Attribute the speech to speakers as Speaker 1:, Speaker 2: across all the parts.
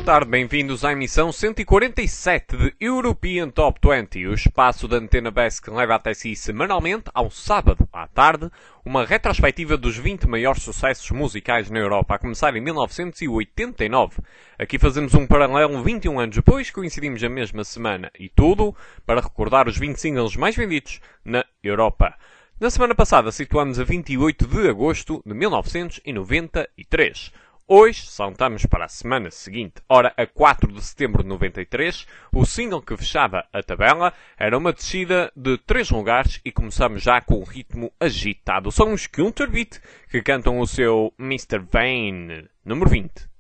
Speaker 1: tarde, bem-vindos à emissão 147 de European Top 20, o espaço da Antena Best que leva até si semanalmente, ao sábado à tarde, uma retrospectiva dos 20 maiores sucessos musicais na Europa, a começar em 1989. Aqui fazemos um paralelo 21 anos depois, coincidimos a mesma semana, e tudo para recordar os 20 singles mais vendidos na Europa. Na semana passada situamos a 28 de agosto de 1993. Hoje saltamos para a semana seguinte. Ora, a 4 de setembro de 93, o single que fechava a tabela era uma descida de 3 lugares e começamos já com um ritmo agitado. São os Counterbeat que cantam o seu Mr. Vain, número 20.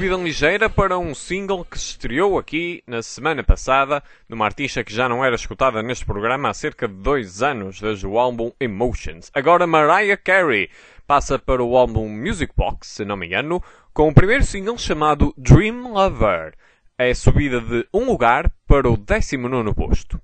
Speaker 1: subida ligeira para um single que se estreou aqui na semana passada, de uma artista que já não era escutada neste programa há cerca de 2 anos, desde o álbum Emotions. Agora Mariah Carey passa para o álbum Music Box, se não me engano, com o primeiro single chamado Dream Lover. É subida de um lugar para o 19º posto.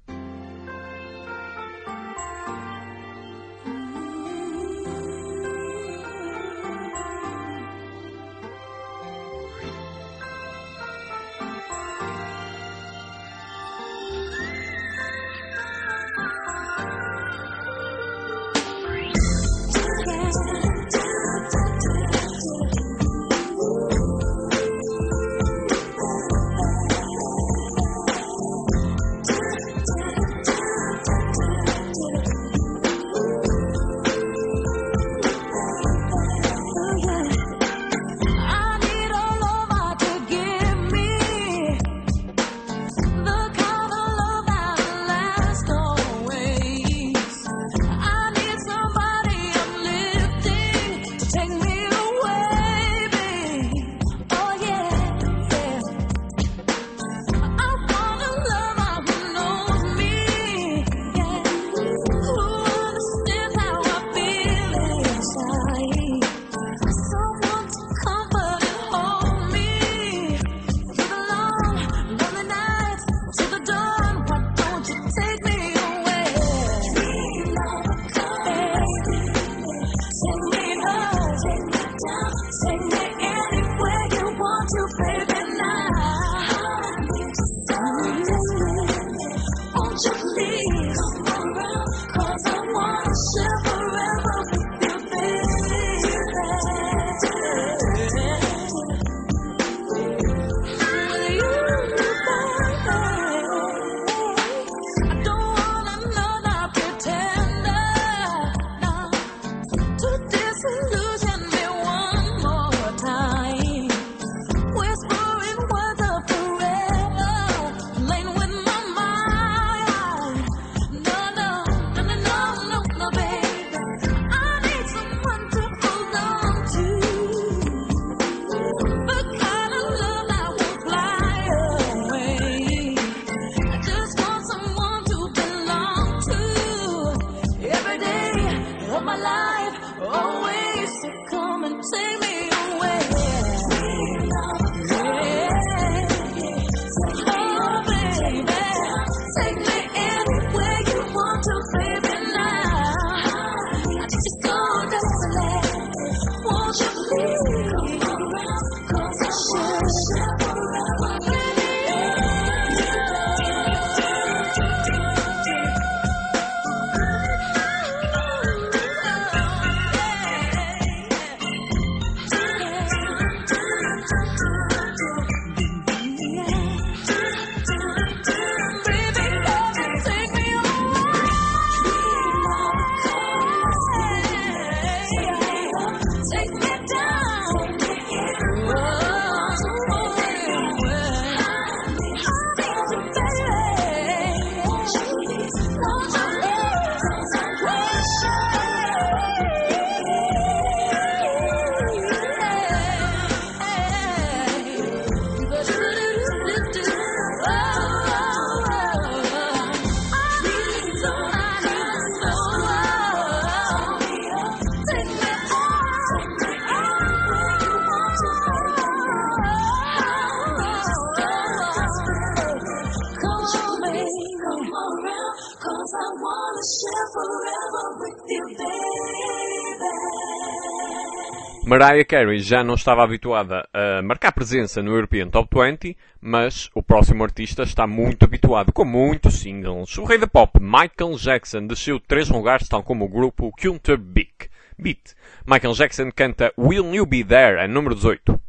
Speaker 1: Mariah Carey já não estava habituada a marcar presença no European Top 20, mas o próximo artista está muito habituado, com muitos singles. O rei da pop, Michael Jackson, desceu 3 lugares, tal como o grupo Culture Beat. Michael Jackson canta Will You Be There, a número 18.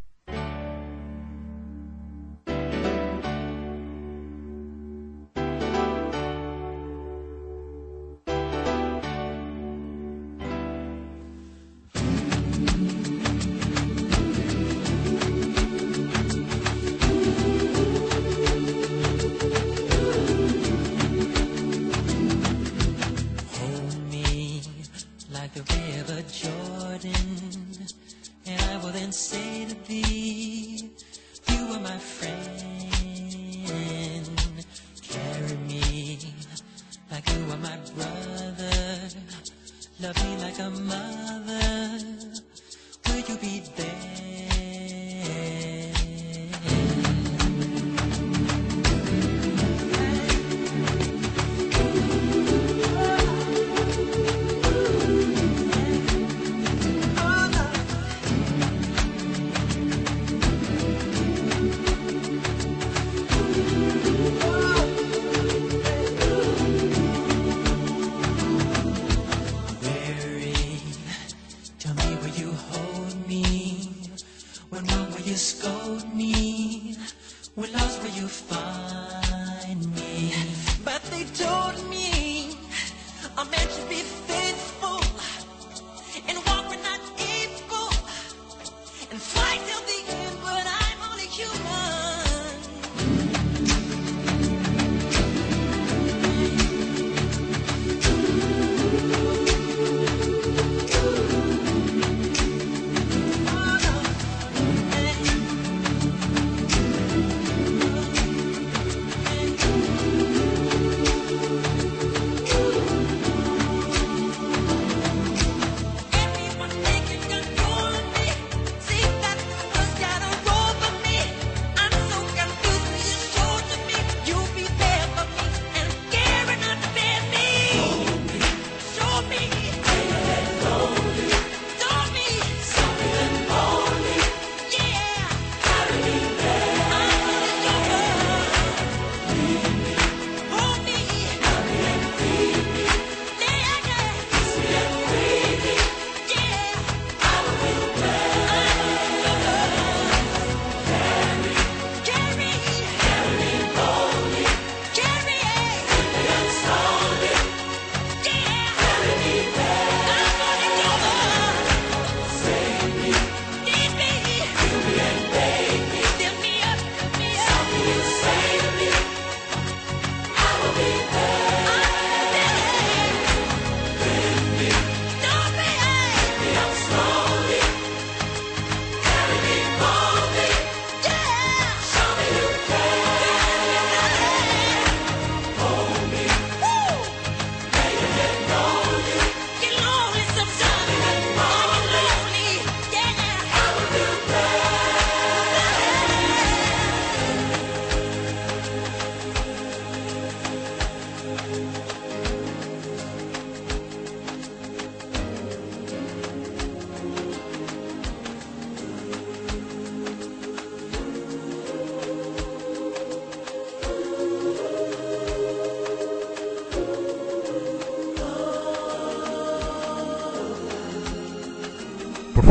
Speaker 2: Jordan, and I will then say to thee,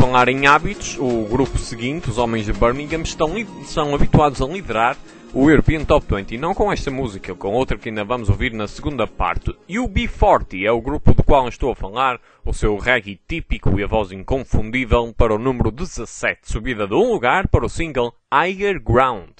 Speaker 1: falar em hábitos, o grupo seguinte, os homens de Birmingham, são habituados a liderar o European Top 20, não com esta música, com outra que ainda vamos ouvir na segunda parte. UB40 é o grupo do qual estou a falar, o seu reggae típico e a voz inconfundível para o número 17, subida de um lugar para o single Higher Ground.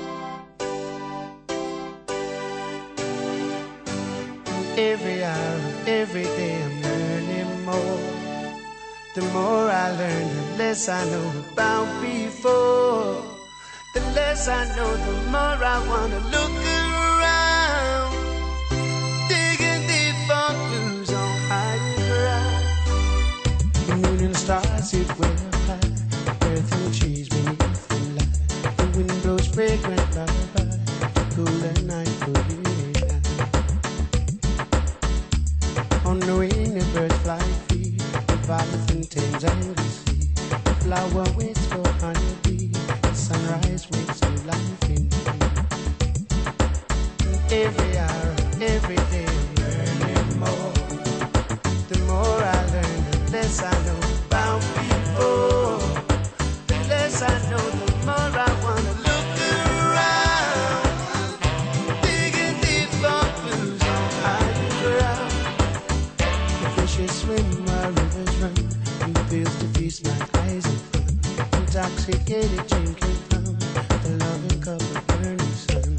Speaker 2: Every hour, every day I'm learning more. The more I learn, the less I know about before. The less I know, the more I wanna look around. Digging deep for clues on higher ground. The moon and the stars sit way up high. Earth and trees beneath the light. The wind blows fragrant lullaby. The cooler night for you and I. On the wing the birds fly free. The Leviathan tames and the sea. The flower waits for honeybee. Sunrise wakes new life in me. Every hour, every day I'm learning more. The more I learn, the less I know about before. The less I know, the more I wanna look around. Digging deep for clues on higher ground. The fishes swim while rivers run. New fields to feast my eyes in fun. Intoxicated drinking from the loving cup of burning sun.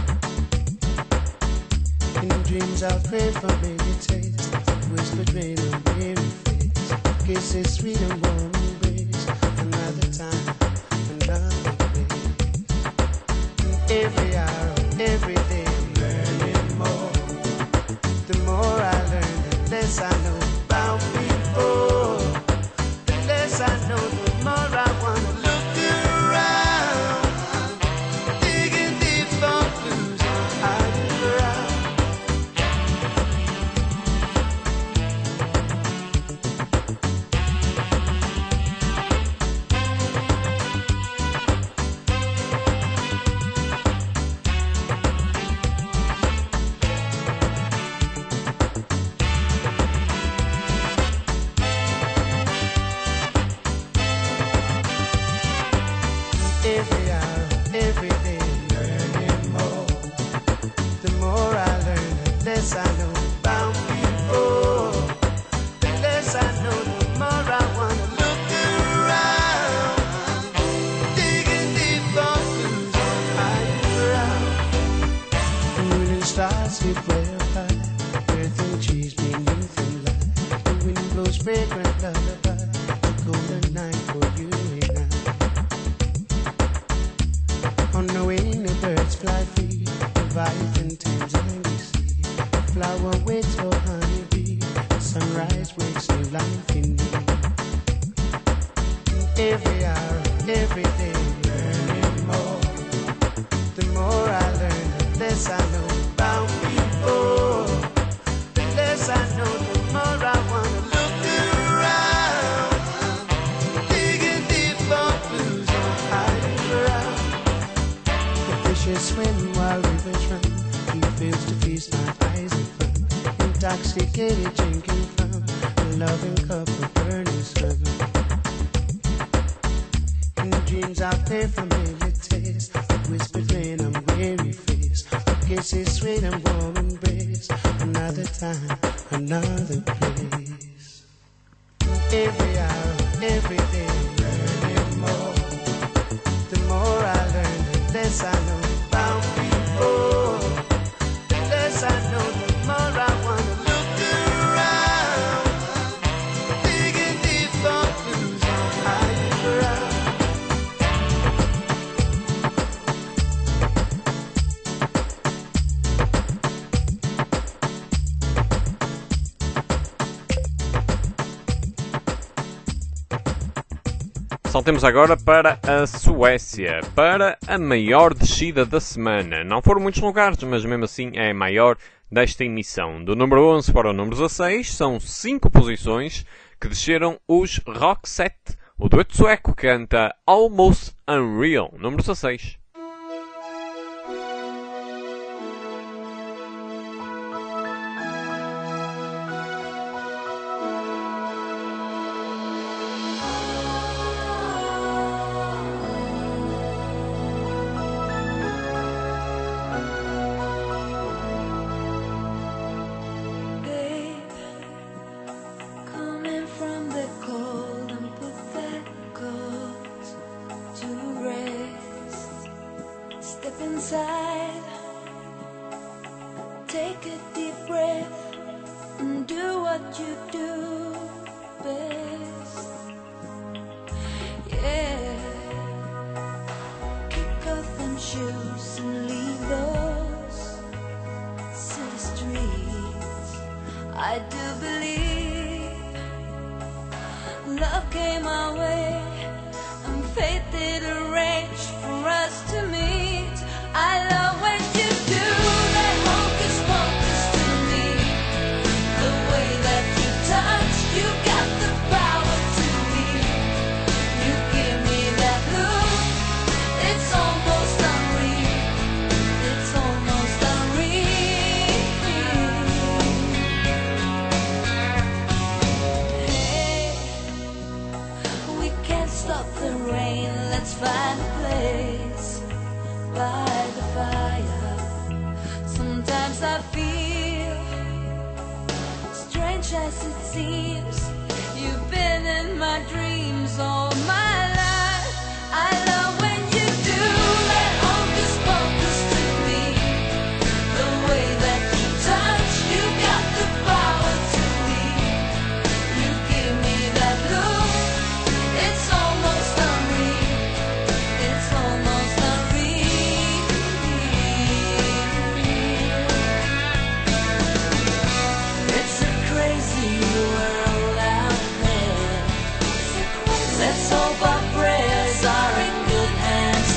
Speaker 2: In dreams I'll pray for baby taste, whispered rain on weary face, kisses sweet and warm embrace, another time, another place. Every hour, every day I'm learning more. The more I learn, the less I know about before. The less I know, the more I wanna look around. Digging deep for clues on higher ground. Every hour, every day I'm learning more. The more I learn, the less I know about before. The less I know, the more I wanna look around. Digging deep for clues on higher ground. The moon and stars sit way up high. Earth and trees beneath the light. The wind blows fragrant lullaby. The golden night for you and I. On the wing the birds fly free. Leviathan tames and we see. Flower waits for honeybee. Sunrise wakes new life in me. Every hour, every day learning more. The more I learn, the less I know about before. The less I know, the more I wanna look around. Digging deep for clues on higher ground. The fishes swim while rivers run. Through fields to feast my eyes in fun. Intoxicated drinking from the loving cup of burning sun. In dreams I pray for taste. Whispered rain on weary face. Kisses sweet and warm embrace. Another time, another place. Every hour, every day I'm learning more. The more I learn, the less I know about before. The less I know, the more I wanna look around. Digging deep for clues on higher ground.
Speaker 1: Saltemos agora para a Suécia, para a maior descida da semana. Não foram muitos lugares, mas mesmo assim é a maior desta emissão. Do número 11 para o número 16, são 5 posições que desceram os Roxette. O dueto sueco canta Almost Unreal, número 16.
Speaker 2: Take a deep breath and do what you do best. Yeah. Kick off them shoes and leave those city streets. I do believe love came our way and fate did arrange for us to meet. I love when you do that hocus pocus to me. The way that you touch, you got the power to heal. You give me that look, it's almost unreal. It's almost unreal. Hey, we can't stop the rain, let's find a place by the fire. Sometimes I feel strange as it seems. You've been in my dreams all my life. I love when you do that hocus pocus to me. The way that you touch, you got the power to heal. You give me that look, it's almost unreal. It's almost unreal. It's a crazy world out there. Let's hope our prayers are in good hands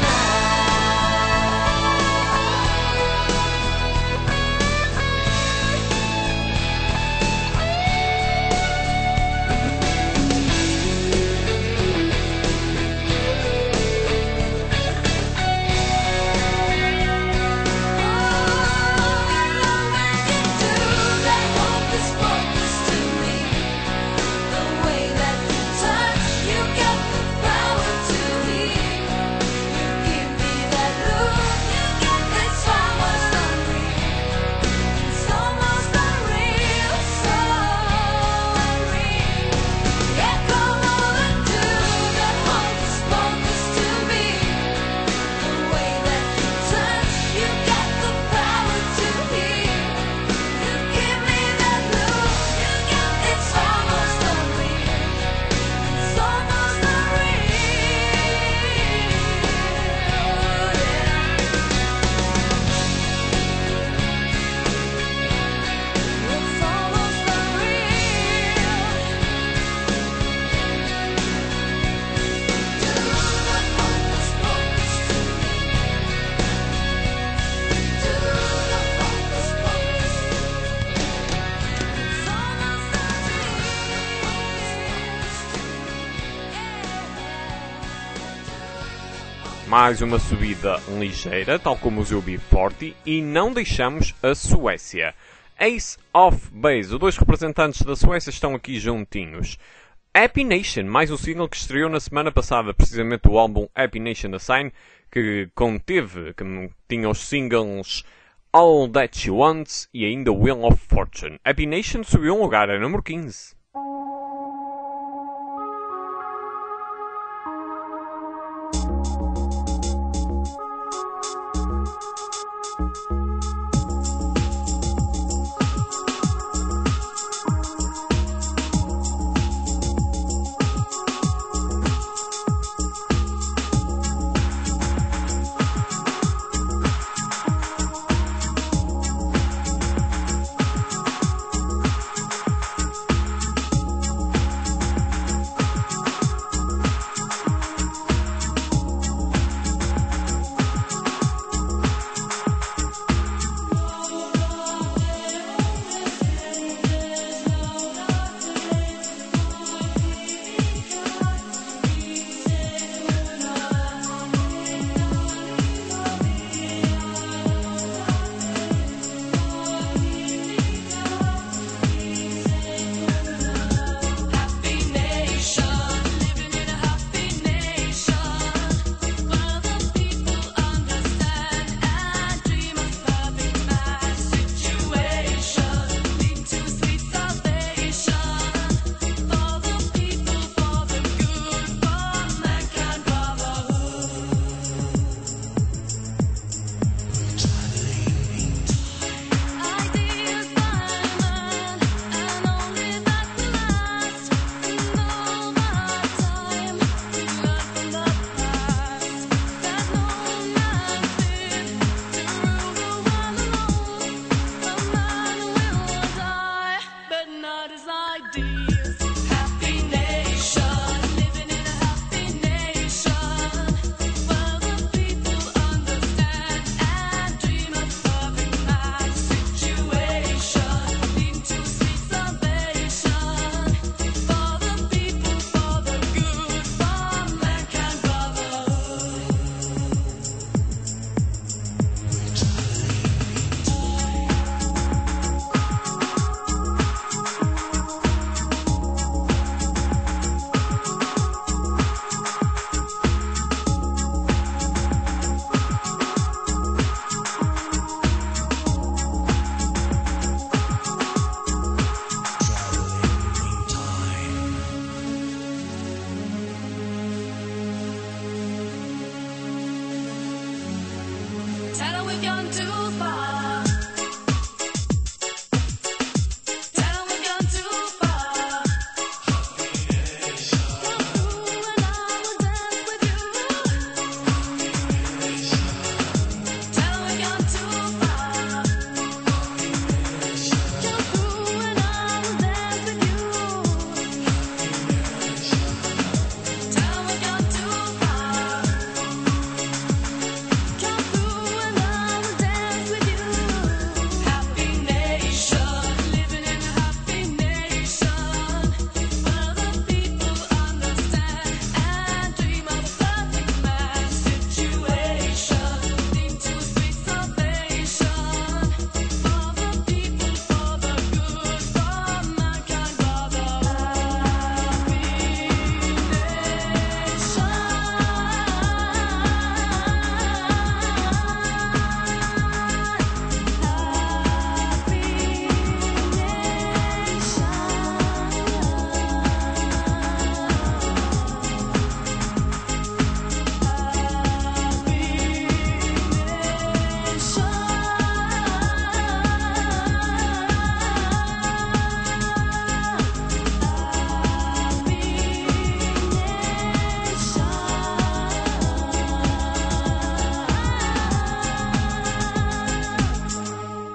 Speaker 1: Mais uma subida ligeira, tal como os UB40, e não deixamos a Suécia. Ace of Base, os dois representantes da Suécia estão aqui juntinhos. Happy Nation, mais um single que estreou na semana passada, precisamente o álbum Happy Nation A Sign, que tinha os singles All That She Wants e ainda Wheel of Fortune. Happy Nation subiu um lugar, é número 15.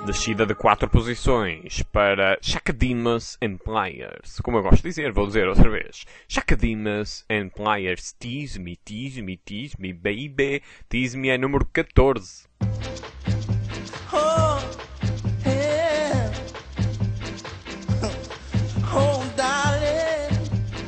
Speaker 1: Descida de 4 posições para Shakademus and Pliers. Como eu gosto de dizer, vou dizer outra vez. Shakademus and Pliers. Tease me, tease me, tease me, baby. Tease me é número 14.
Speaker 2: Oh, yeah. Oh, darling.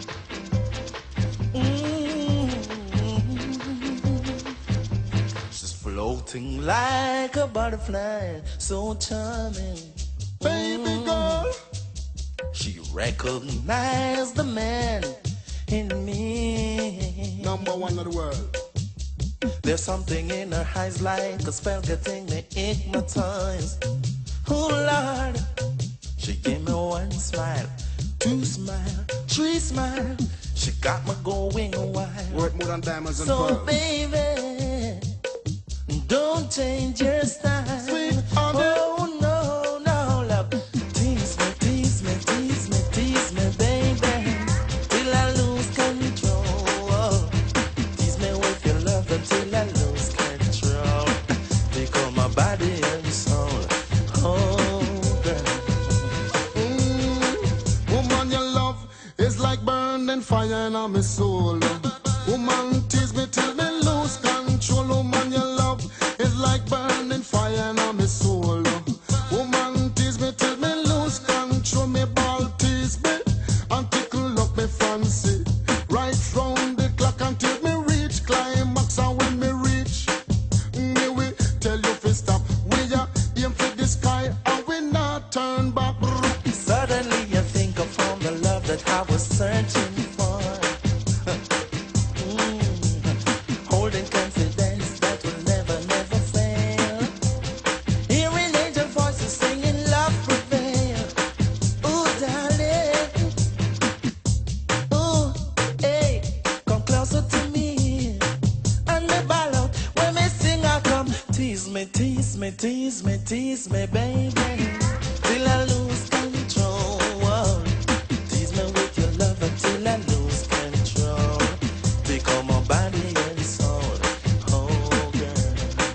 Speaker 2: She's floating like a butterfly, so charming. Baby girl. She recognized the man in me.
Speaker 3: Number one of the world.
Speaker 2: There's something in her eyes like a spell getting me hypnotized. Oh Lord, she gave me one smile, two smile, three smile. She got me going wild.
Speaker 3: Worth more than diamonds and
Speaker 2: So
Speaker 3: pearls.
Speaker 2: baby, don't change your style.
Speaker 3: Sweet honey.
Speaker 2: Oh no, no, love. Tease me, tease me, tease me, tease me, baby, till I lose control. Tease me with your love until I lose control. Become my body and soul. Oh, girl.
Speaker 3: Woman, your love is like burning fire in my soul. Woman, tease me till me lose control. Woman, your love is like burning fire in my soul. Woman, tease me till me lose control. Me ball tease me and tickle up me fancy. Right round the clock until me reach climax. And when me reach, me will tell you to stop. We are aim for the sky and we not turn back.
Speaker 2: Suddenly I think I found the love that I was searching for. Holding confidence that will never, never fail. Hearing angel voices singing love prevail. Ooh, darling. Ooh, hey, come closer to me. And me ball out when me sing I come. Tease me, tease me, tease me, tease me, baby, till I lose control. Tease me with your love until I lose control. Become my body and soul. Oh, girl.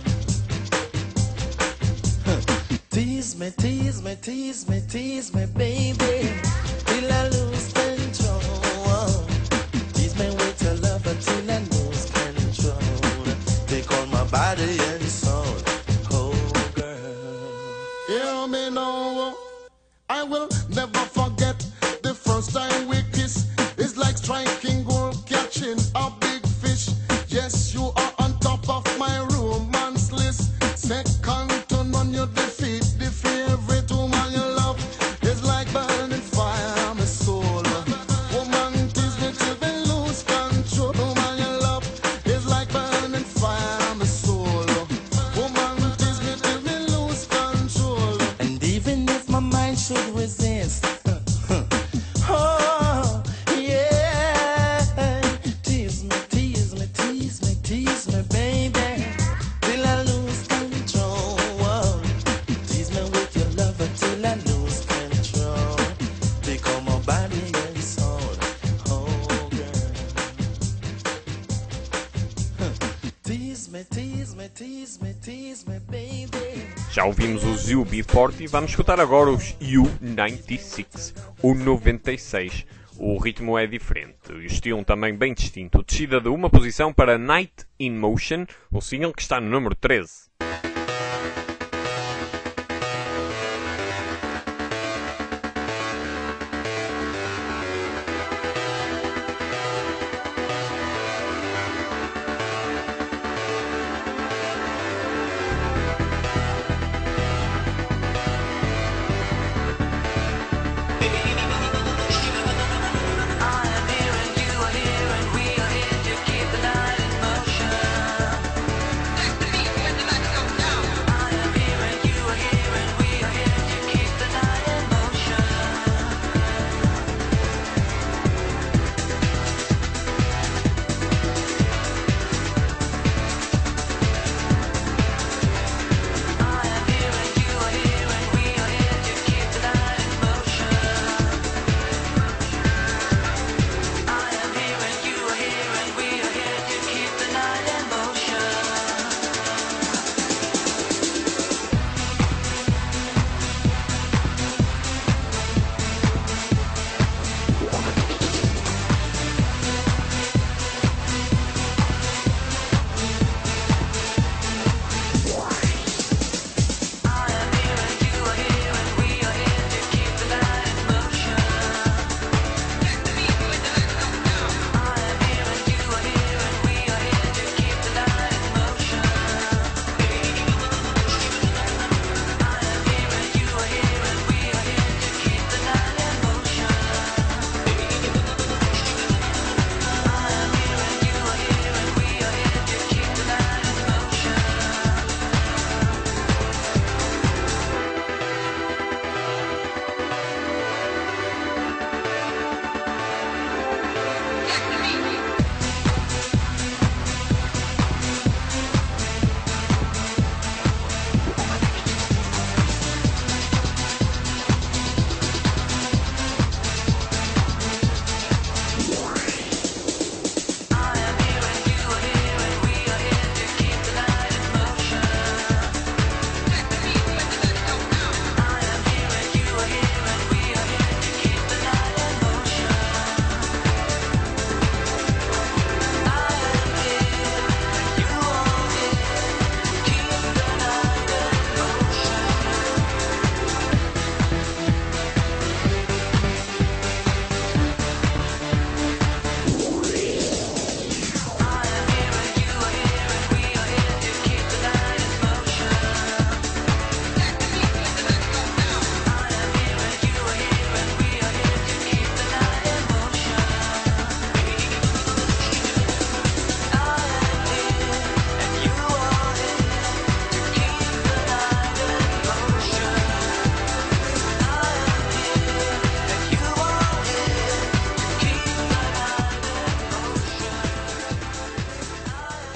Speaker 2: Tease me, tease me, tease me, tease me, baby, till I lose control. Tease me with your love until I lose control. Take on my body and soul. Oh, girl.
Speaker 3: Hear me now, I will never forget the first time we kiss. It's like striking gold, catching a big fish. Yes, you are on top of my romance list. Second to none, you defeat the favorite woman you love. It's like burning fire, my soul. Woman, tease me till we lose control. Woman you love is like burning fire, my soul. Woman, tease me till we lose control.
Speaker 2: And even if my mind should resist, oh, yeah. Tease me, tease me, tease me, tease me, baby, till I lose control. Tease me with your love until I lose control. Become my body and soul. Oh, girl. Tease me, tease me, tease me, tease me, baby.
Speaker 1: Já ouvimos os UB40 e vamos escutar agora os U96, o 96. O ritmo é diferente e o estilo também bem distinto. Descida de uma posição para Night in Motion, o single que está no número 13.
Speaker 2: I am here and you are here and we are here to keep the night in motion.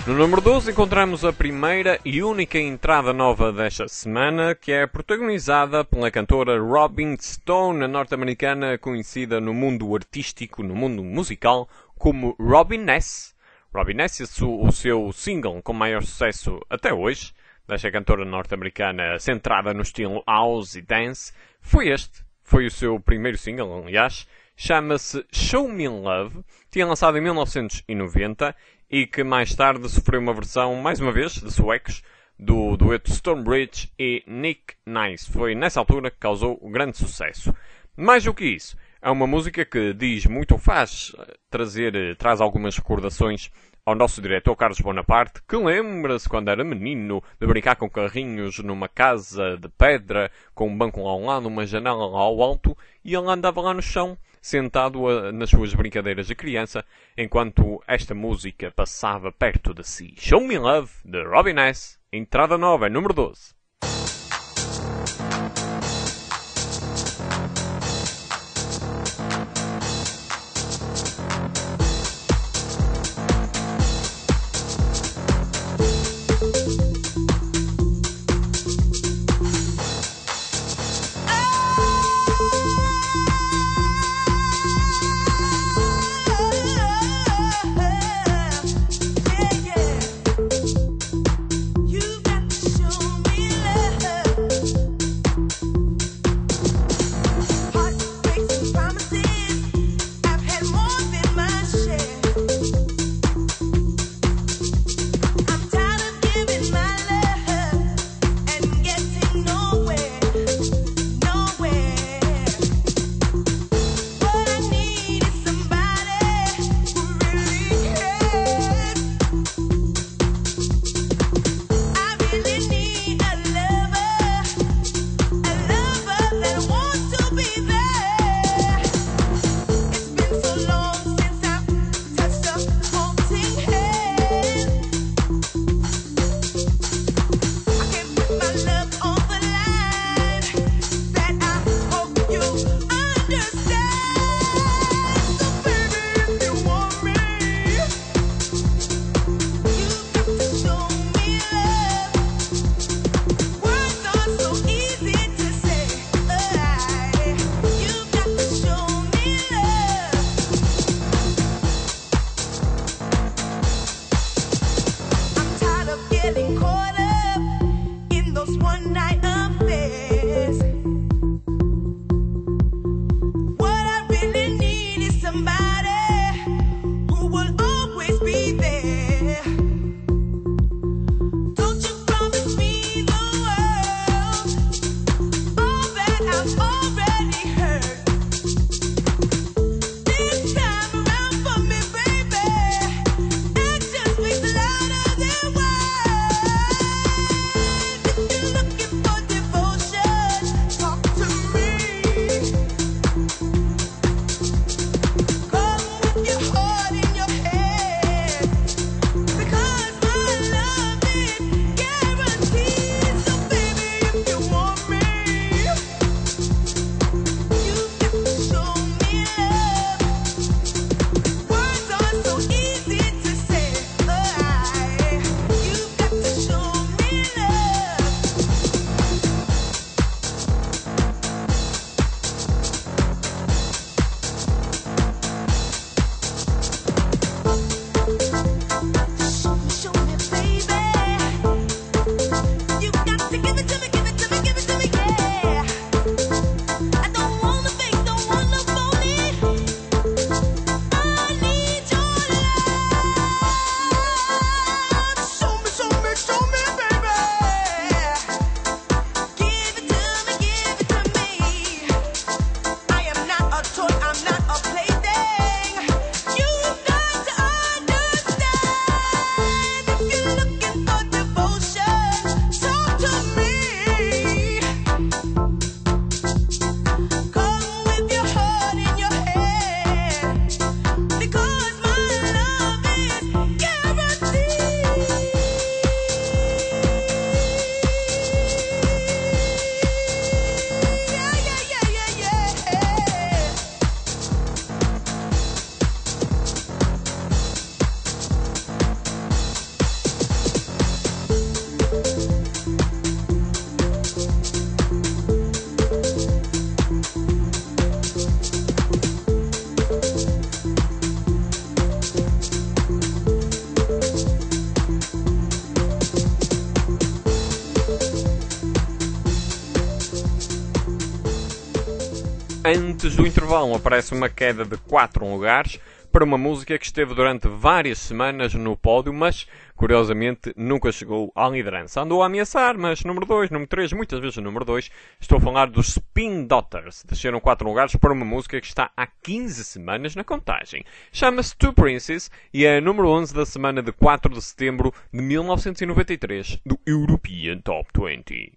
Speaker 1: No número 12 encontramos a primeira e única entrada nova desta semana, que é protagonizada pela cantora Robin Stone, a norte-americana conhecida no mundo artístico, no mundo musical, como Robin Ness. Robin Ness, o seu single com maior sucesso até hoje, desta cantora norte-americana centrada no estilo house e dance, foi o seu primeiro single, aliás, chama-se Show Me Love, tinha lançado em 1990 e que mais tarde sofreu uma versão, mais uma vez, de suecos, do dueto Stormbridge e Nick Nice. Foi nessa altura que causou o grande sucesso. Mais do que isso, é uma música que diz muito, ou traz algumas recordações ao nosso diretor Carlos Bonaparte, que lembra-se quando era menino de brincar com carrinhos numa casa de pedra, com um banco lá ao lado, uma janela lá ao alto, e ele andava lá no chão, sentado nas suas brincadeiras de criança, enquanto esta música passava perto de si. Show Me Love, de Robin Ness, entrada nova, número 12.
Speaker 4: You got to show me
Speaker 1: Antes do intervalo aparece uma queda de 4 lugares para uma música que esteve durante várias semanas no pódio, mas curiosamente nunca chegou à liderança. Andou a ameaçar, mas número 2, número 3, muitas vezes o número 2. Estou a falar dos Spin Doctors. Desceram 4 lugares para uma música que está há 15 semanas na contagem. Chama-se Two Princes e é a número 11 da semana de 4 de setembro de 1993 do European Top 20.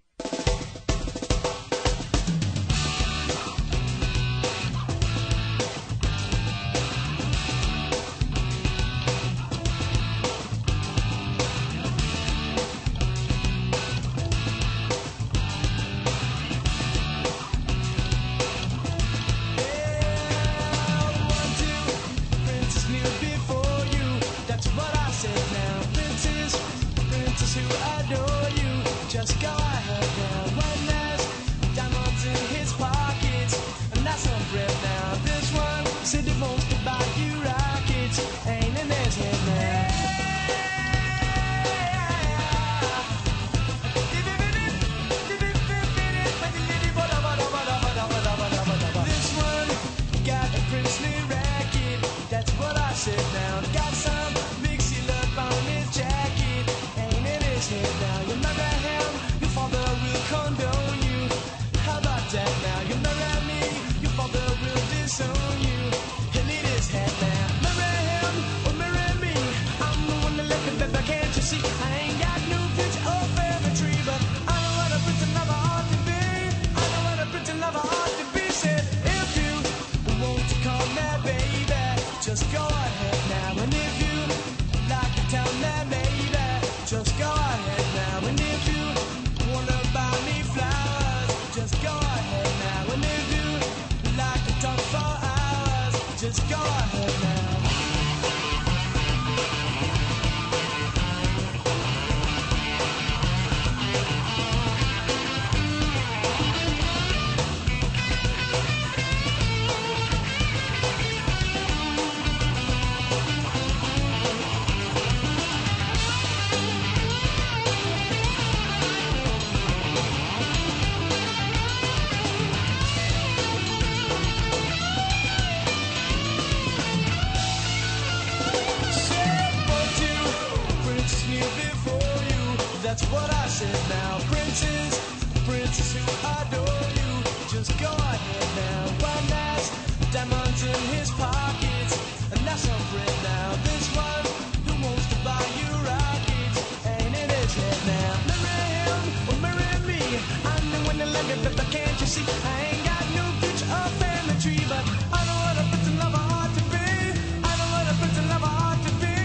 Speaker 2: That's what I said now. Princess, princess who adore you. Just go ahead now. One has diamonds in his pockets, and that's some bread now. This one who wants to buy you rockets ain't in his head now. Marry him or marry me. I'm the one that love it, but can't you see? I ain't got no future or family tree, but I know what a prince and lover ought to be. I know what a prince and lover ought to be.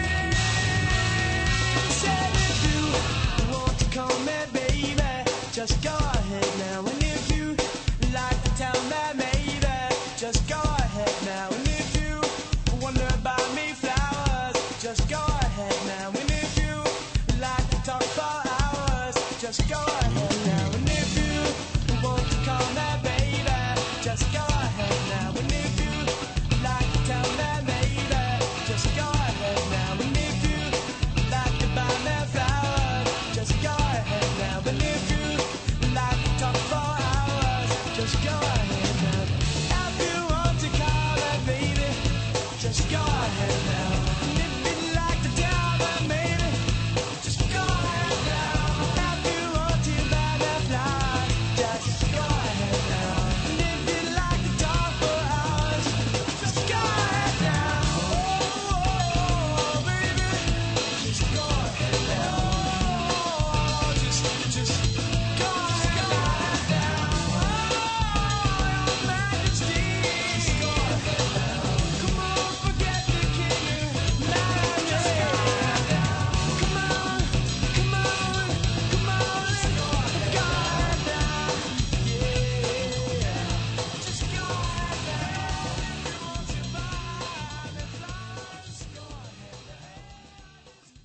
Speaker 2: Said if you want to call me baby, just go ahead now. And if you like to tell me maybe, just go ahead now. And if you wonder about me flowers, just go ahead now. And if you like to talk for hours, just go ahead now. And if you want to call me baby, just go ahead now. And if you like to tell me maybe, just go ahead now. And if you like to buy me flowers, just go ahead now. And if you like to talk for hours, just go ahead now. If you want to call me baby, just go ahead now. And if you like to tell me maybe, just go ahead now. If you want to buy me flowers, just go ahead now. And if you like to talk for hours, just go ahead now. Oh, baby, just go ahead now. Oh, just go ahead now. Oh, Your Majesty, just go ahead now. Come on, forget the king. Just go ahead now. Come on, come on, come on. Go ahead now. Yeah, just go ahead now. If you want to buy me flowers, just go ahead now.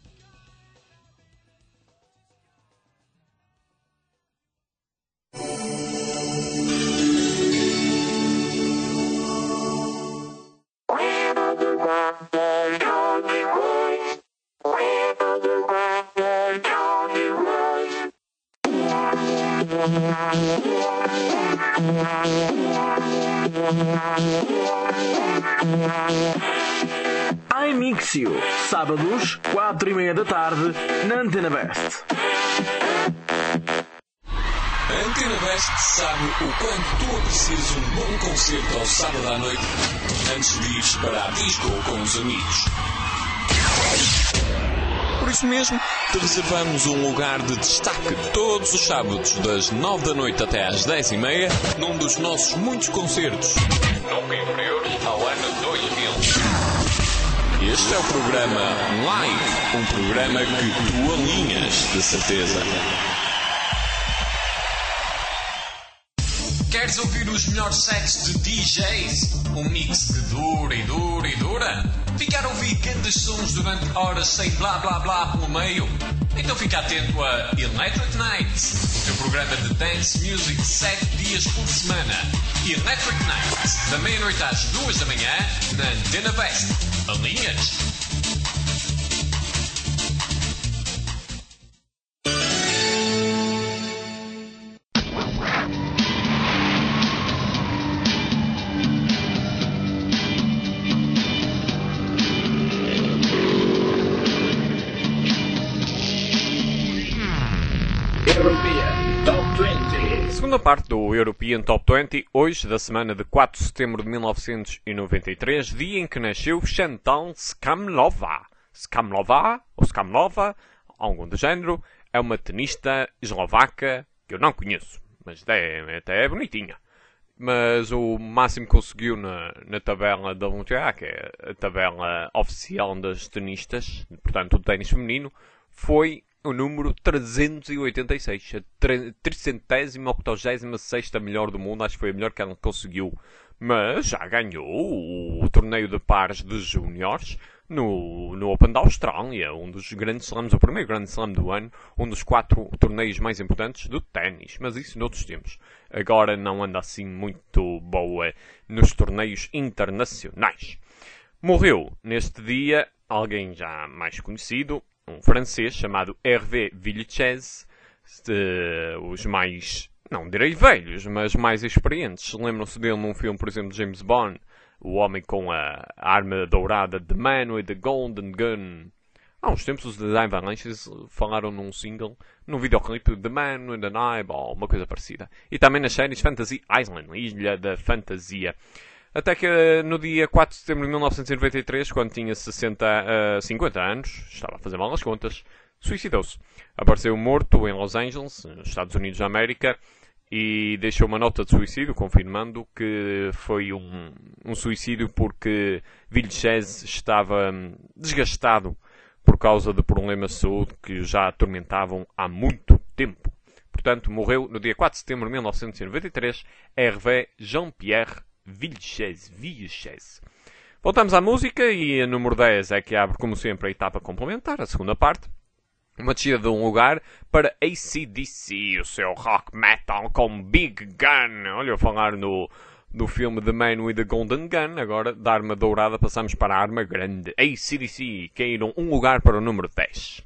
Speaker 4: Yeah. iMixio, sábados, 4:30 da tarde, na Antena Best.
Speaker 5: A Antena Best sabe o quanto tu aprecias um bom concerto ao sábado à noite antes de ires para a disco com os amigos. Por isso mesmo, te reservamos um lugar de destaque todos os sábados, das 9 da noite até às 10:30, num dos nossos muitos concertos, nunca inferiores ao ano 2000. Este é o programa Live, um programa que tu alinhas, de certeza. Queres ouvir os melhores sets de DJs? Um mix que dura e dura e dura? Ficar a ouvir grandes sons durante horas sem blá blá blá pelo meio? Então fica atento a Electric Nights, o teu programa de dance music 7 dias por semana. Electric Nights, da meia-noite às 2 da manhã, na Antena Best. Alinhas?
Speaker 1: Segunda parte do European Top 20, hoje da semana de 4 de setembro de 1993, dia em que nasceu Chantal Skamlova. Skamlova, ou Skamlova, algum do género, é uma tenista eslovaca que eu não conheço, mas até é bonitinha. Mas o máximo que conseguiu na tabela da WTA, que é a tabela oficial das tenistas, portanto do ténis feminino, foi o número 386, a 386ª melhor do mundo, acho que foi a melhor que ela conseguiu. Mas já ganhou o torneio de pares de júniores no Open da Austrália, um dos grandes slams, o primeiro grande slam do ano, um dos 4 torneios mais importantes do ténis, mas isso noutros tempos. Agora não anda assim muito boa nos torneios internacionais. Morreu neste dia alguém já mais conhecido, um francês chamado Hervé Villechaize. Os mais, não direi velhos, mas mais experientes lembram-se dele num filme, por exemplo, de James Bond, O Homem com a Arma Dourada, The Man with the Golden Gun. Há uns tempos os The Avalanches falaram num single, num videoclipe, The Man with an Eyeball, uma coisa parecida. E também nas séries Fantasy Island, Ilha da Fantasia. Até que no dia 4 de setembro de 1993, quando tinha 50 anos, estava a fazer mal as contas, suicidou-se. Apareceu morto em Los Angeles, nos Estados Unidos da América, e deixou uma nota de suicídio, confirmando que foi um suicídio porque Villechaize estava desgastado por causa de problemas de saúde que o já atormentavam há muito tempo. Portanto, morreu no dia 4 de setembro de 1993, Hervé Jean-Pierre Villechaize. Voltamos à música e a número 10 é que abre, como sempre, a etapa complementar, a segunda parte. Uma descida de um lugar para AC/DC, o seu rock metal com Big Gun. Olha, eu falar do filme The Man with the Golden Gun, agora da arma dourada passamos para a arma grande. AC/DC caíram um lugar para o número 10.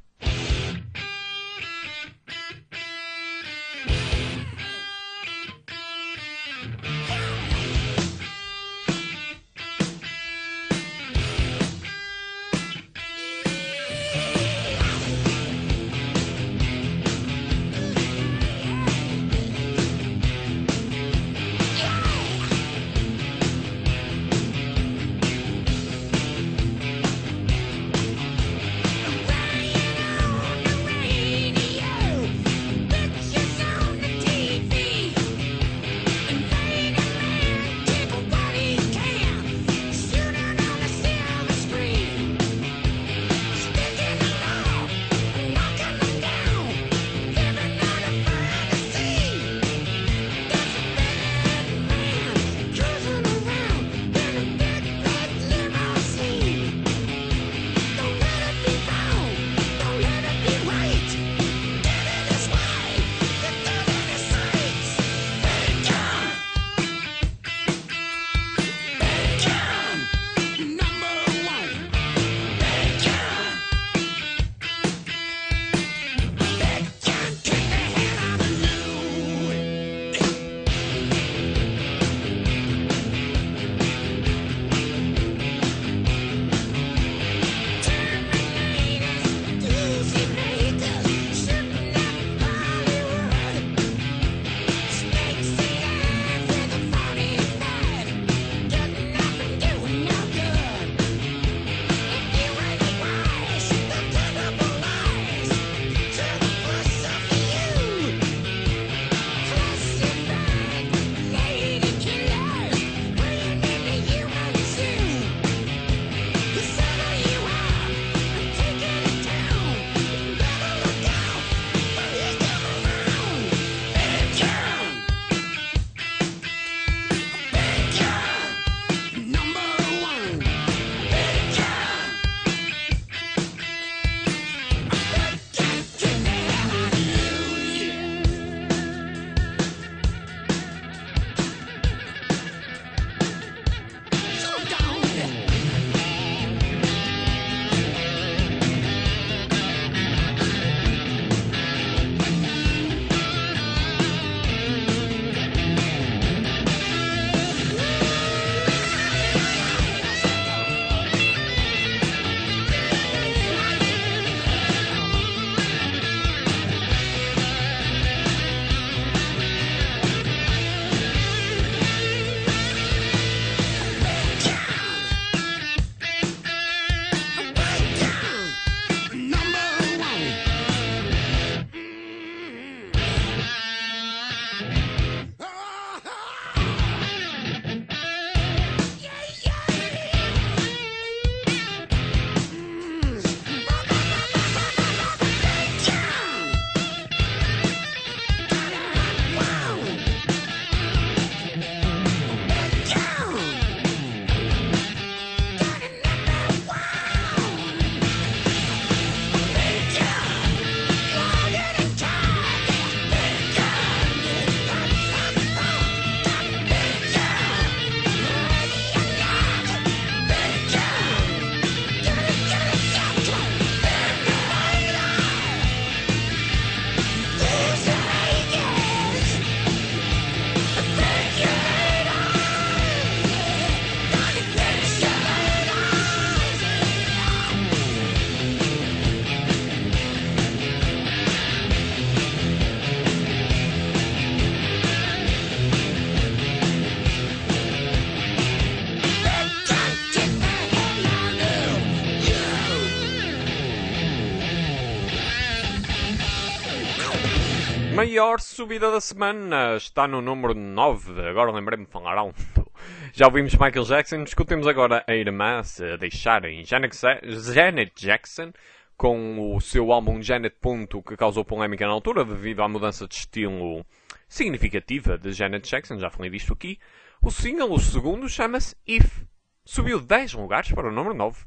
Speaker 1: Maior subida da semana está no número 9. Agora lembrei-me de falar alto. Já ouvimos Michael Jackson, escutemos agora a irmã se deixarem Janet Jackson com o seu álbum Janet Ponto, que causou polémica na altura devido à mudança de estilo significativa de Janet Jackson. Já falei disto aqui. O single, o segundo, chama-se If. Subiu 10 lugares para o número 9.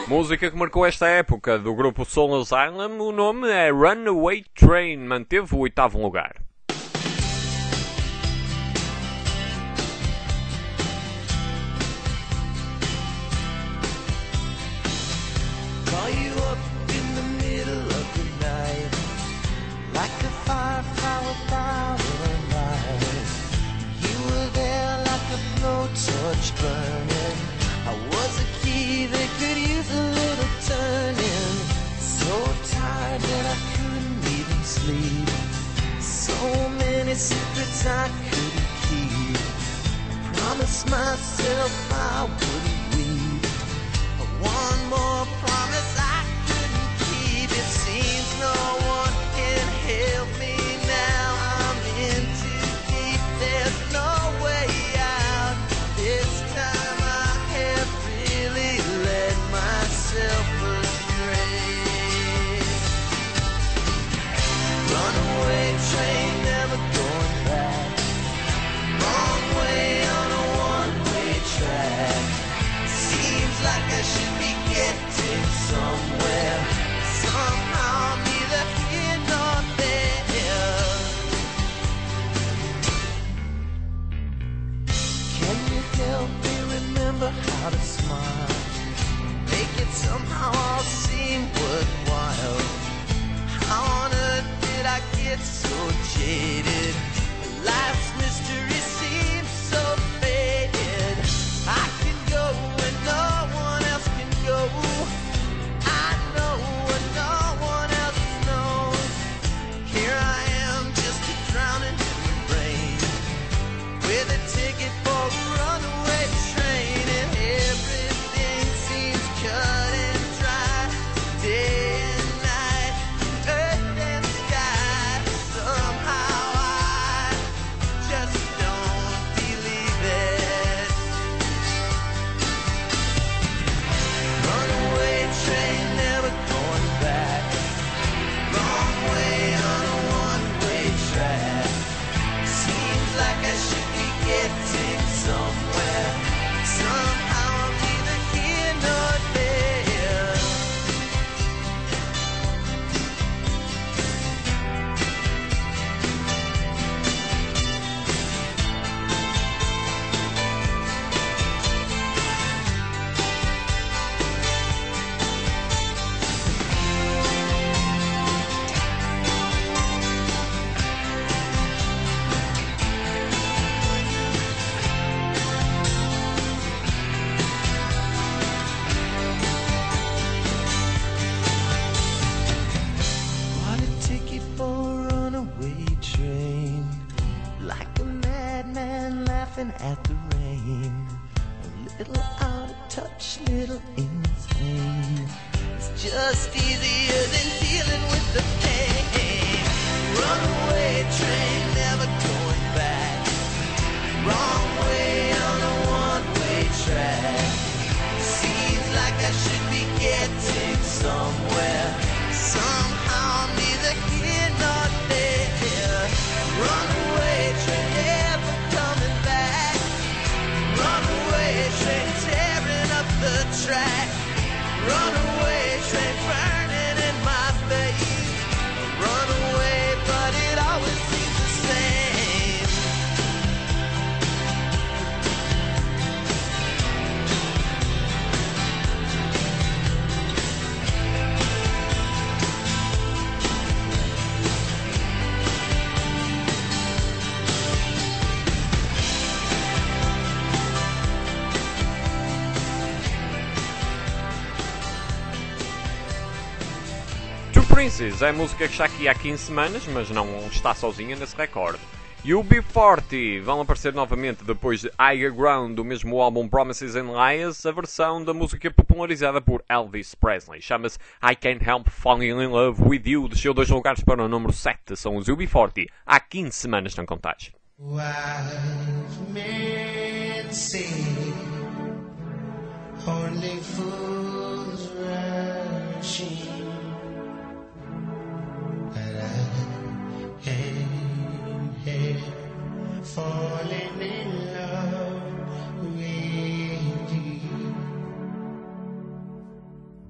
Speaker 1: Música que marcou esta época do grupo Soul Asylum, o nome é Runaway Train, manteve o 8º lugar.
Speaker 2: Call you up in the middle of the night, like a firefly without a light. You were there like a blowtorch burning. I was a key that could use a little turning. So tired that I couldn't even sleep. So many secrets I couldn't keep. Promised myself I wouldn't weep. One more promise I couldn't keep. It seems no one can help me now. I'm in too deep. There's no way out. This time I have really led myself astray. Runaway train, never going back. Wrong way on a one-way track. Seems like I should be getting somewhere. Somehow I'm neither here nor there. Can you help me remember how to smile? Make it somehow all seem worthwhile. How on earth did I get so jaded? Life's mystery seems so faded. I can go where no one else can go. I know what no one else knows. Here I am, just a drowning in the rain, with a ticket for a runaway train, and everything seems cut and dry. Day and night, earth and sky. Somehow I just don't believe it. Runaway train, never going back. Wrong way on a one-way track. Seems like I should be getting somewhere. Somehow I'm neither here nor there. Bought a ticket for a runaway train, like a madman laughing at the rain. A little out of touch, little insane. It's just easier than dealing with the pain. Runaway train, never going back. Wrong way on a one-way track. Seems like I should be getting somewhere. Somehow I'm neither here nor there. Runaway train, never coming back. Runaway train, tearing up the track. Runaway train, burning in my face. Runaway, but it always seems the same.
Speaker 1: Two Princes é a música que está aqui há 15 semanas, mas não está sozinha nesse recorde. UB40 vão aparecer novamente depois de Higher Ground, do mesmo álbum Promises and Lies, a versão da música popularizada por Elvis Presley. Chama-se I Can't Help Falling in Love With You, desceu 2 lugares para o número 7, são os UB40, há 15 semanas na contagem.
Speaker 2: Wise men say only fools rush in, but I can't help falling in love with you.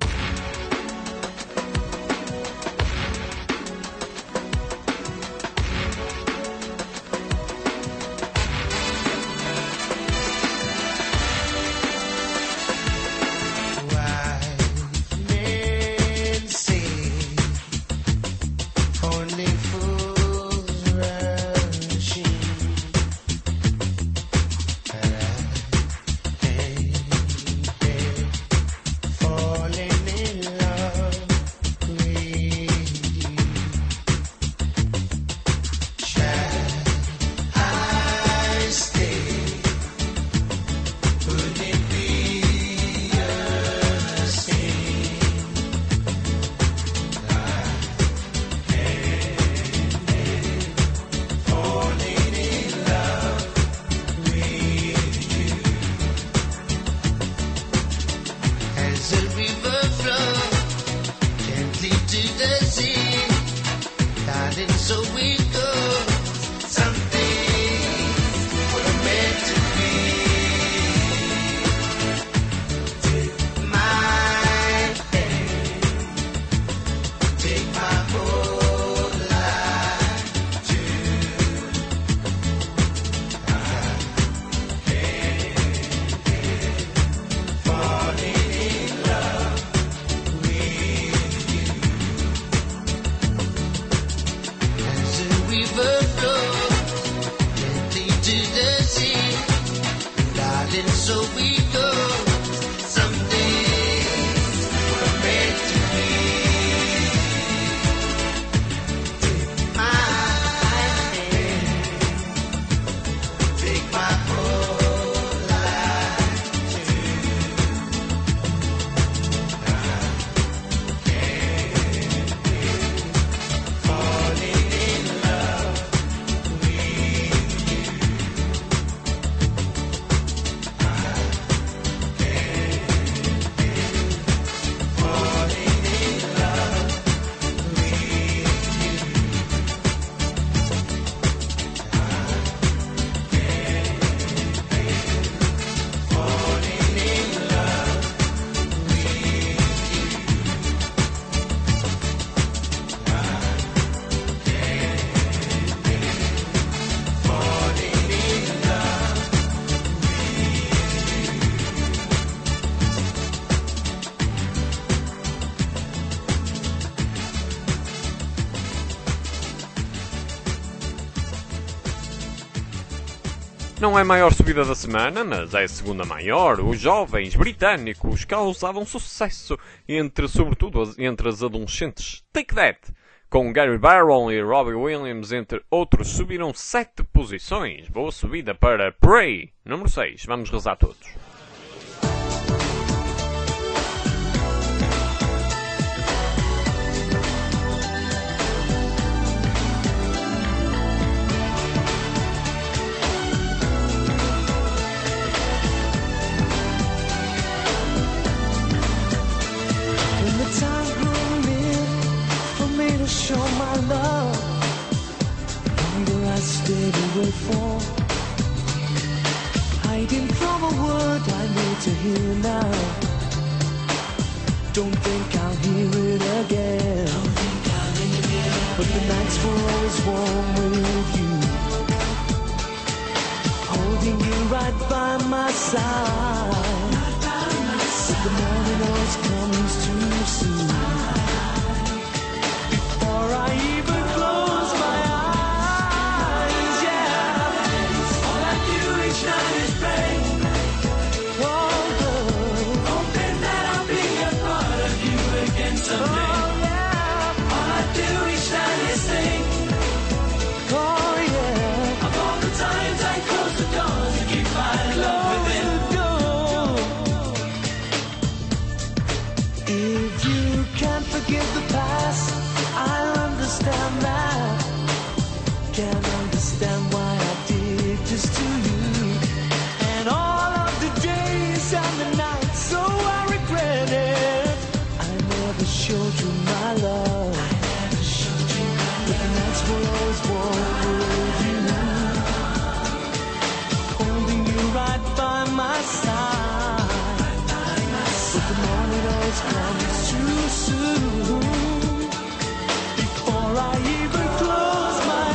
Speaker 1: Não é a maior subida da semana, mas é a segunda maior. Os jovens britânicos causavam sucesso, sobretudo entre as adolescentes. Take That, com Gary Barron e Robbie Williams, entre outros, subiram 7 posições. Boa subida para Pray, número 6. Vamos rezar todos.
Speaker 2: Show my love, longer I stayed away for, hiding from a word I need to hear now. Don't think I'll hear it again. But the nights were always warm with you, holding you right by my side. But the morning always comes too soon. Before I even close my eyes, yeah. All I do each night is pray. Oh, Lord, hoping that I'll be a part of you again someday. Oh, yeah. All I do each night is sing. Oh, yeah. Of all the times I close the doors to keep my love within. If you can't forgive the past, I'll understand that. Can't understand why I did this to you. And all of the days and the nights, so I regret it. I never showed you my love. But the nights were always warm with you, holding you right by my side. But the morning always comes too soon. Before I even close my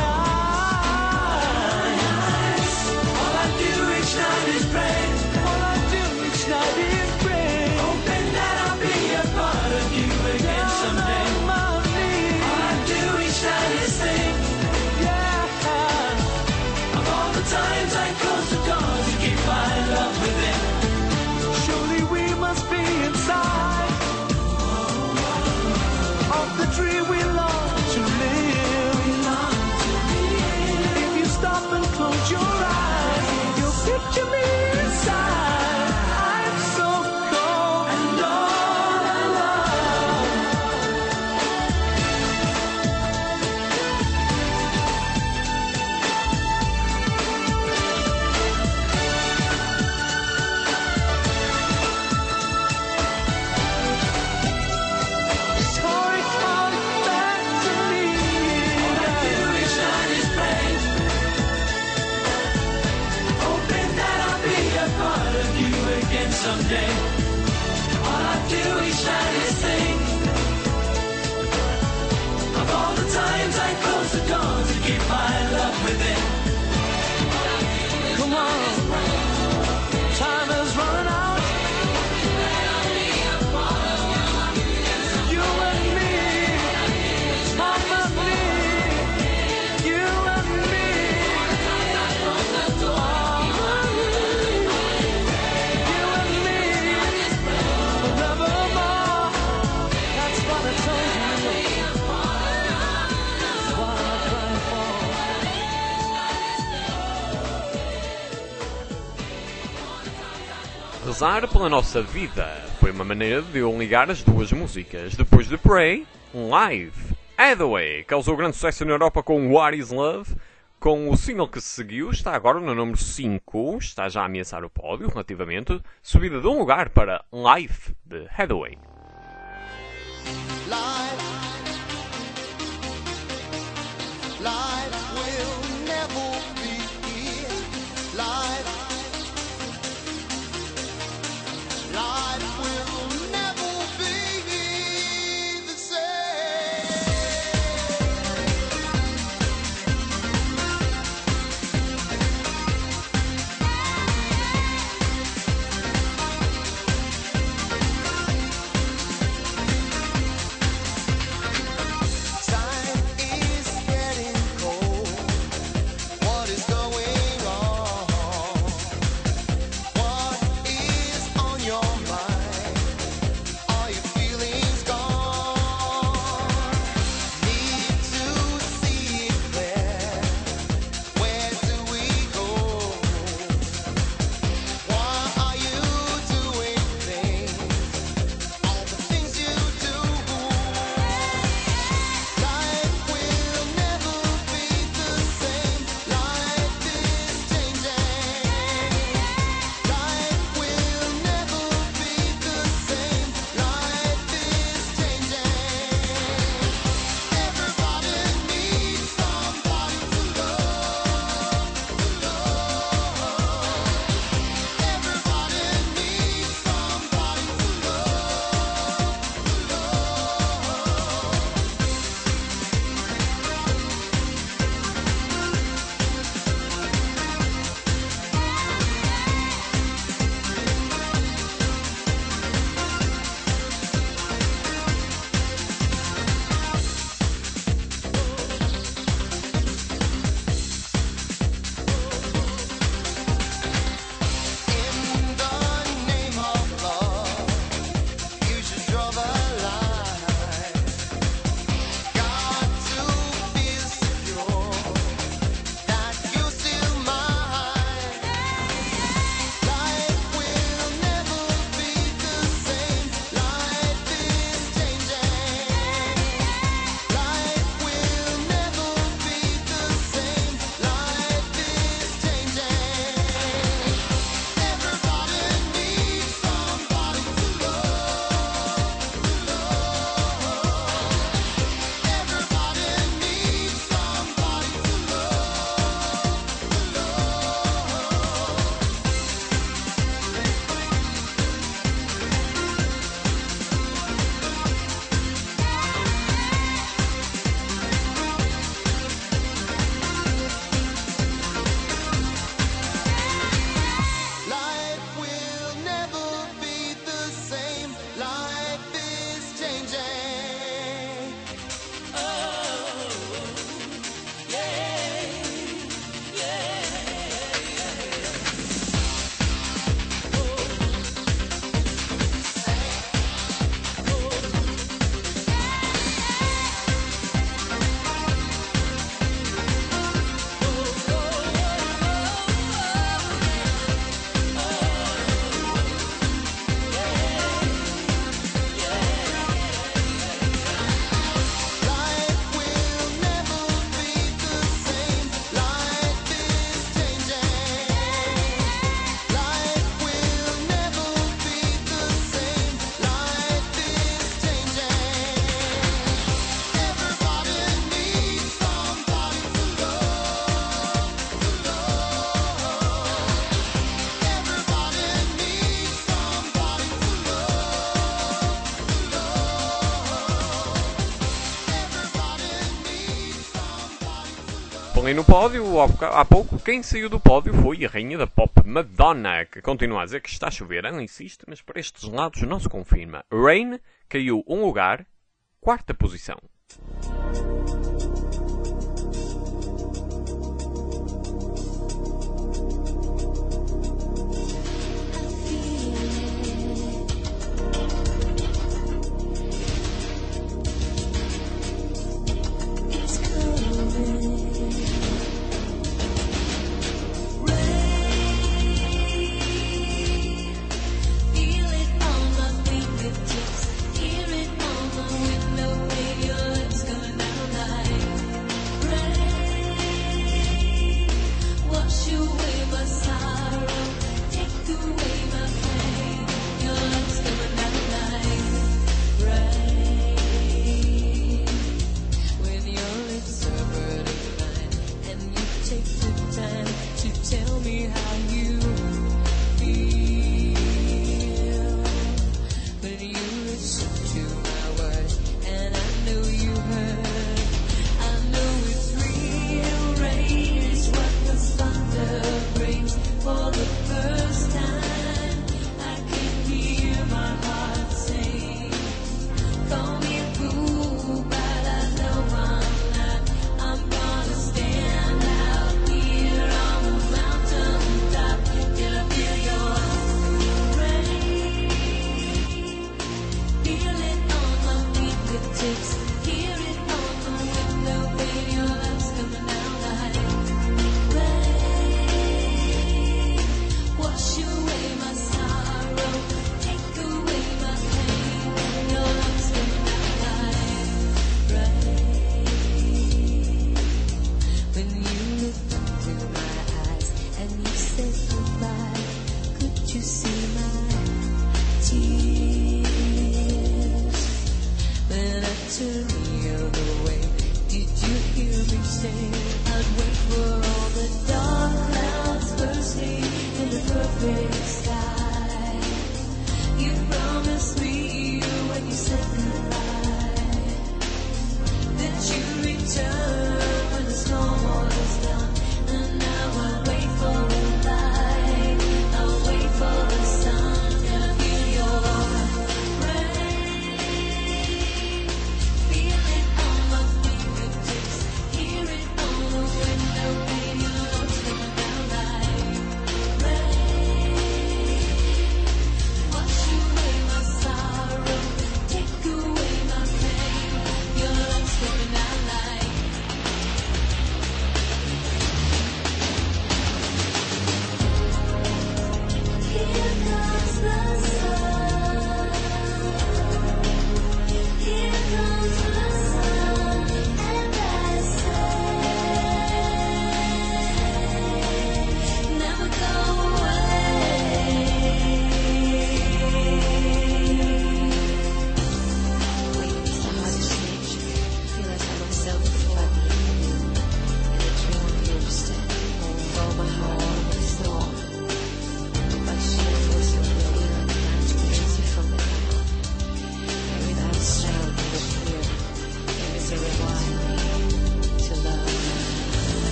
Speaker 2: eyes, all I do each night is pray. All I do each night is pray, hoping that I'll be a part of you again someday. All I do each night is sing, yeah. Of all the times I close the doors to keep my love within. Surely we must be inside of the tree we long to live. If you stop and close your eyes, you'll picture me inside. I'm so cold and all alone. Sorry, coming back to me. All I do each night is pray, hoping that I'll be a part of you again someday. All I do each night is sing. Of all the times I close the doors to keep my love within. Come on, time is running out. You and me, harmony. You and me, harmony. You and me, forevermore. That's what I told you. That's what I cry for.
Speaker 1: Rezar pela nossa vida foi uma maneira de eu ligar as duas músicas. Depois de Pray, Live. Hathaway causou grande sucesso na Europa com What Is Love. Com o single que se seguiu, está agora no número 5, está já a ameaçar o pódio relativamente, subida de um lugar para Life, de Hathaway.
Speaker 3: Life will never be here. Life will never be the same.
Speaker 1: ali no pódio, há pouco, quem saiu do pódio foi a rainha da pop, Madonna, que continua a dizer que está a chover. Ela insiste, mas para estes lados não se confirma. Rain caiu um lugar, 4ª posição.
Speaker 6: Hear it on the window, your lips going down like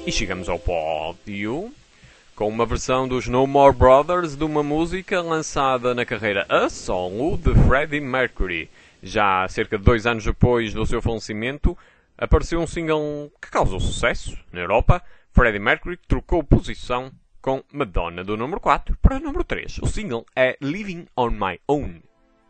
Speaker 1: E chegamos ao pódio com uma versão dos No More Brothers de uma música lançada na carreira A Solo de Freddie Mercury. Já cerca de 2 anos depois do seu falecimento, apareceu um single que causou sucesso na Europa. Freddie Mercury trocou posição com Madonna do número 4 para o número 3. O single é Living on My Own.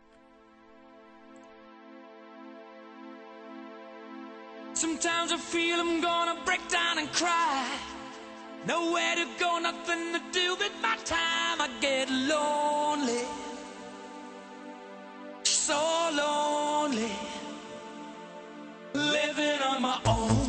Speaker 6: Sometimes I feel I'm gonna break down and cry. Nowhere to go, nothing to do with my time. I get lonely, so lonely, living on my own.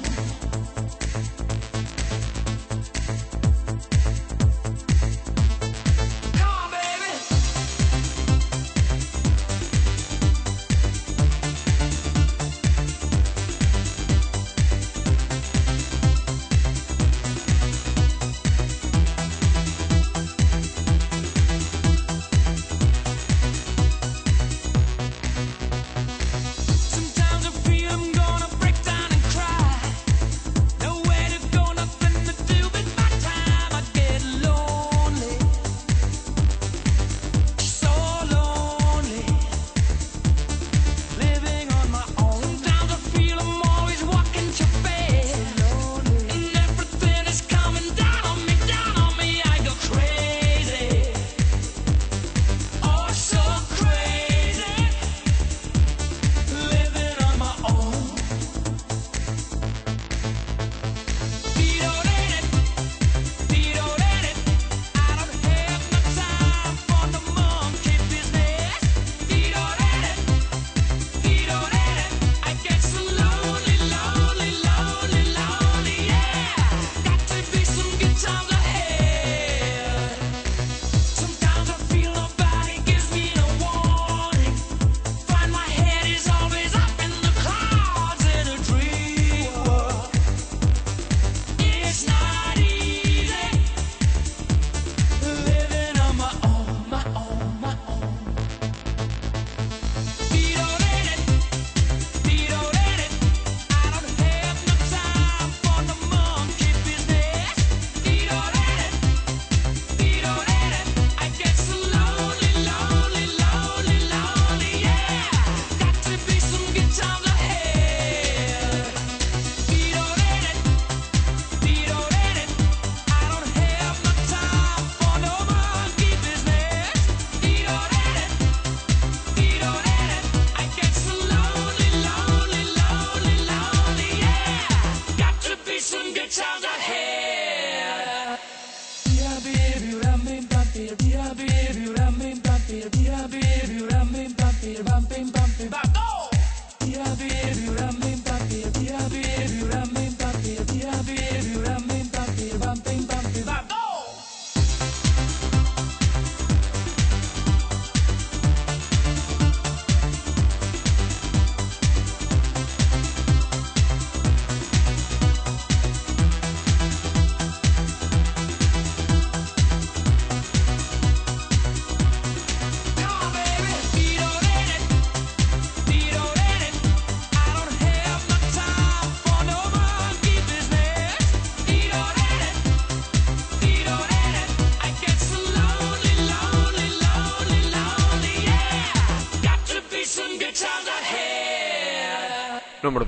Speaker 1: Número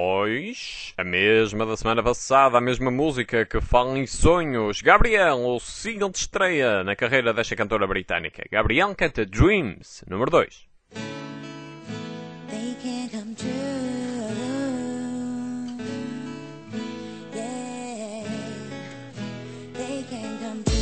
Speaker 1: 2, a mesma da semana passada, a mesma música que fala em sonhos. Gabrielle, o single de estreia na carreira desta cantora britânica. Gabrielle canta Dreams, número 2.
Speaker 7: They can't come true. Yeah, they can't come true.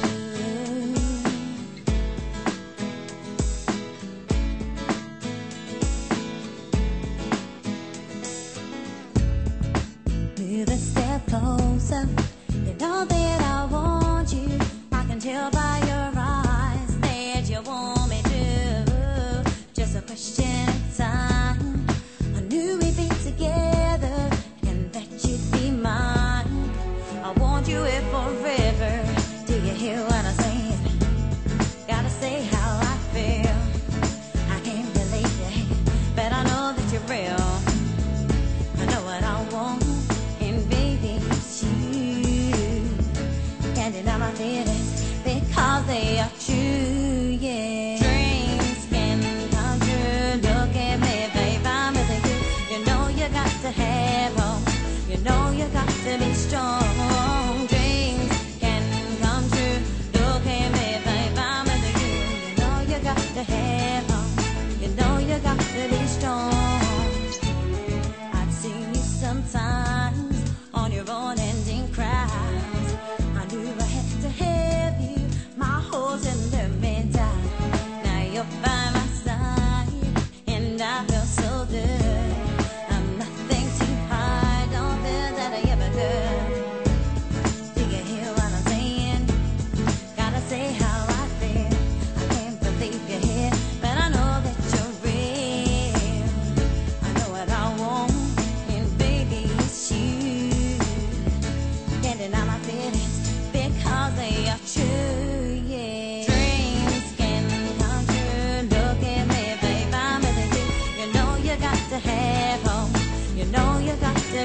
Speaker 7: Move a step closer. You know that I want you. I can tell by your eyes that you want me to. Just a question of time. I knew we'd be together and that you'd be mine. I want you here forever. Do you hear what I'm saying? Gotta say how I feel. I can't believe it, but I know that you're real. I know what I want, and baby, it's you.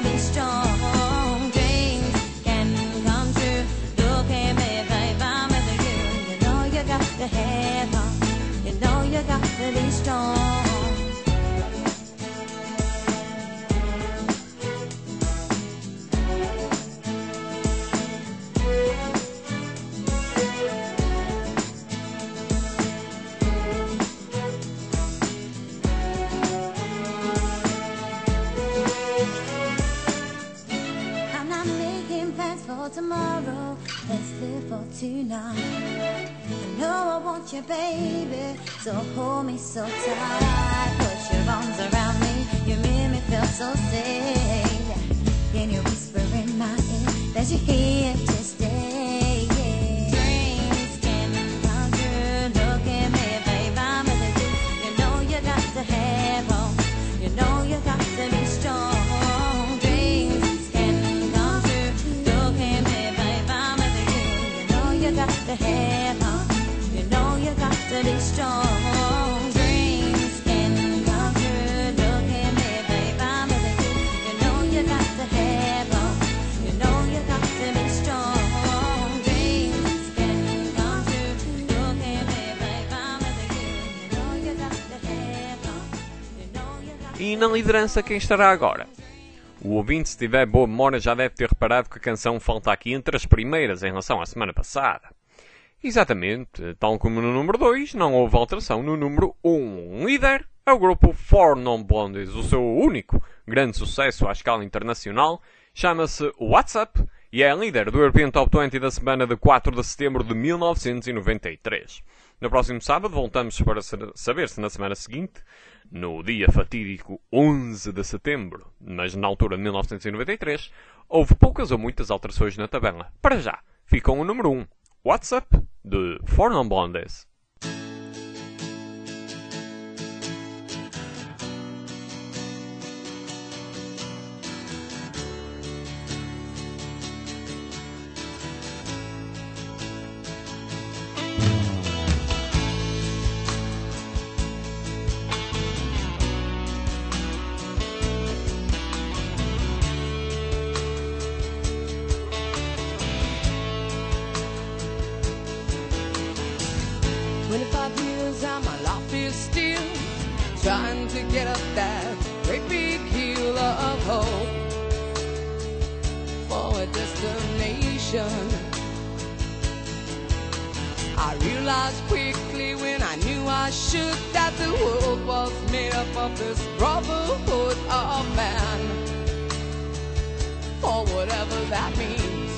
Speaker 7: to be strong. Dreams can come true. Look at me, babe, I'm with you. You know you got to have on. You know you got to be strong. Tomorrow, let's live for tonight. You know I want you, baby, so hold me so tight. Put your arms around me, you make me feel so safe. Can you whisper in my ear that you're here to stay? Dreams can come true. Look at me, babe, I'm with you. You know you got to have hope. You know you got to be strong. To have on. You know you got to be strong. Dreams can come true. Look at me, babe, I'm with you. You know you got to have on. You know you got to be strong. Dreams can come true. Look at me, babe, I'm with you. You know you got to have on. You know you got to.
Speaker 1: E na liderança quem estará agora? O ouvinte, se tiver boa memória, já deve ter reparado que a canção falta aqui entre as primeiras em relação à semana passada. Exatamente, tal como no número 2, não houve alteração no número 1. Líder é o grupo Four Non Blondes. O seu único grande sucesso à escala internacional chama-se WhatsApp e é líder do European Top 20 da semana de 4 de setembro de 1993. No próximo sábado voltamos para saber se na semana seguinte, no dia fatídico 11 de setembro, mas na altura de 1993, houve poucas ou muitas alterações na tabela. Para já, ficam o número 1. WhatsApp de Four Non Blondes.
Speaker 8: Trying to get up that great big hill of hope for a destination. I realized quickly when I knew I should that the world was made up of this brotherhood of man, or whatever that means.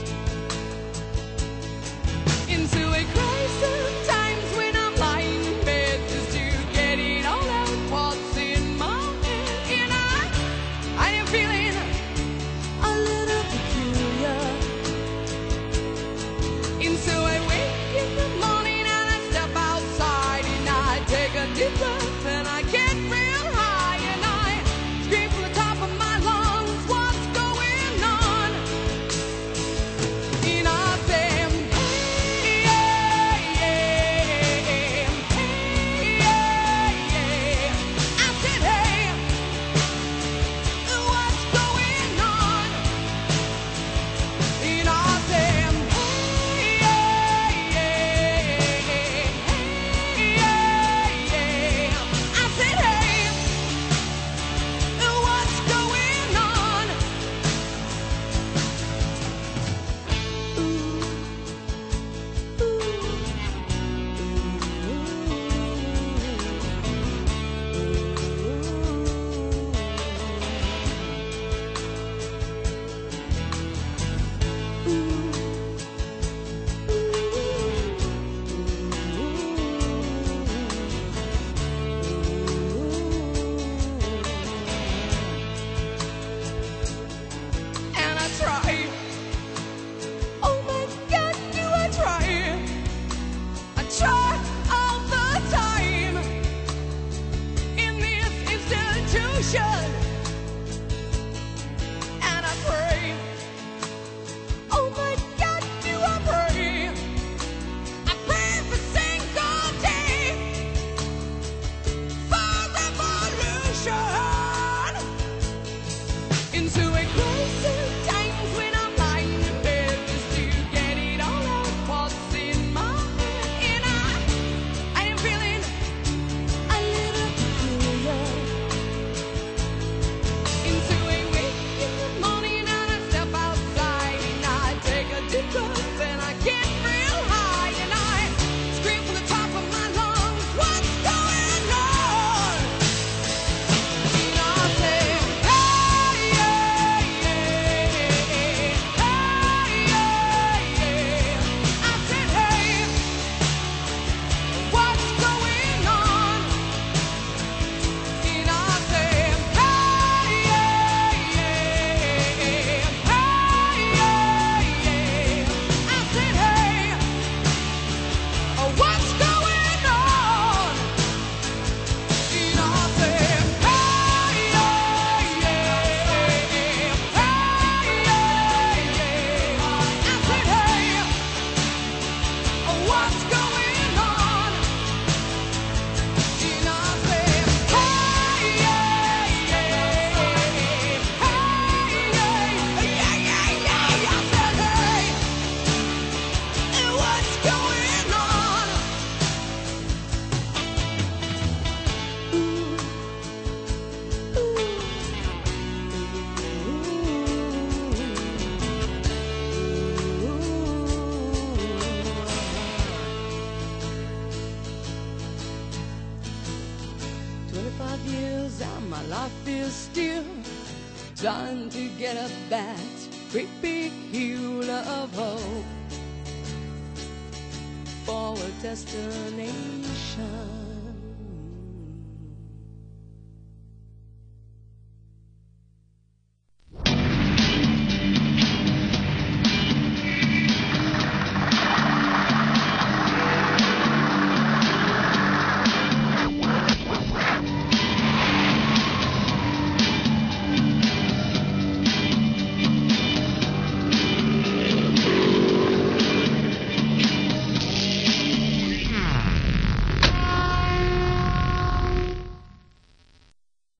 Speaker 8: Into a crisis times when I'm lying in bed just to get it all out. What's in my head, and I am feeling a little peculiar. And so I wake in the morning and I step outside and I take a deep breath and I get real high and I scream from the top of my lungs, what's going on? Time to get up that great big hill of hope for a destination.